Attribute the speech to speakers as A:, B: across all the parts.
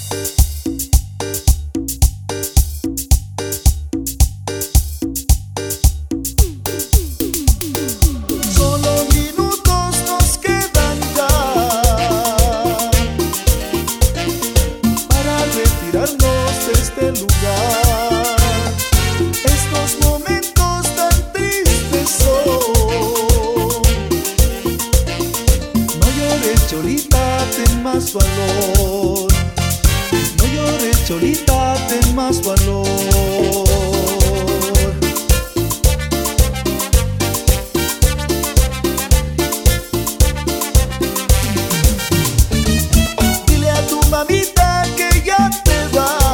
A: Cholita, ten más valor. No llores, Cholita, ten más valor. Dile a tu mamita que ya te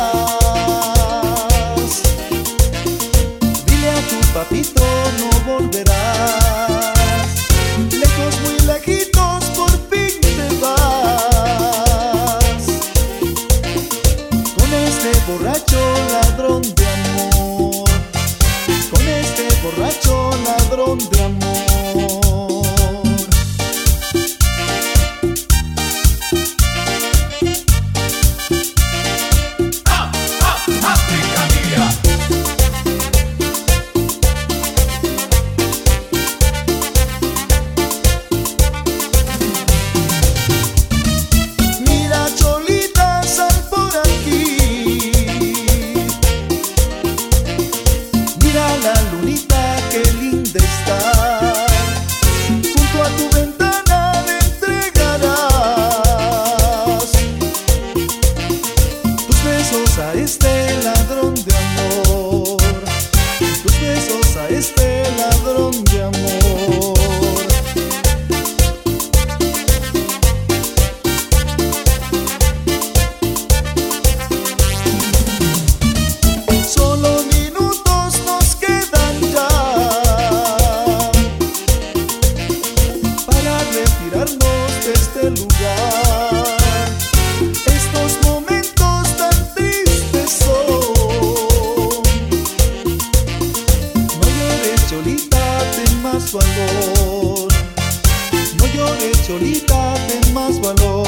A: vas. Dile a tu papito no volverás. Lejos, muy lejitos, por fin te vas. Con este borracho ladrón de amor. Con este borracho ladrón de amor. La lunita que linda está, junto a tu ventana me entregarás tus besos a este ladrón de amor, tus besos a este ladrón de amor. Retirarnos de este lugar. Estos momentos tan tristes son. No llores, Cholita, ten más valor. No llores, Cholita, ten más valor.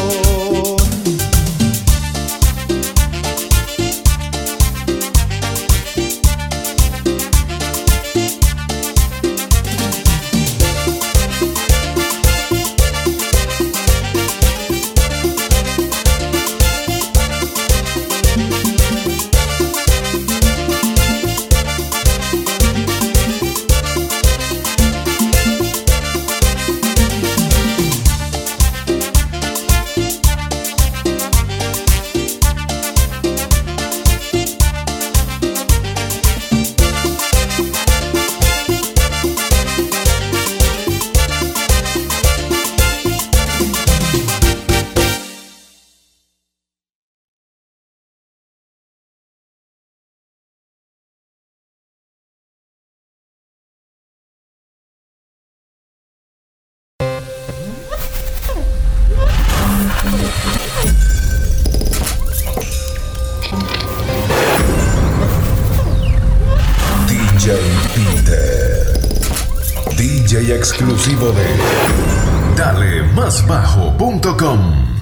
B: DJ Peter, DJ exclusivo de DaleMásBajo.com.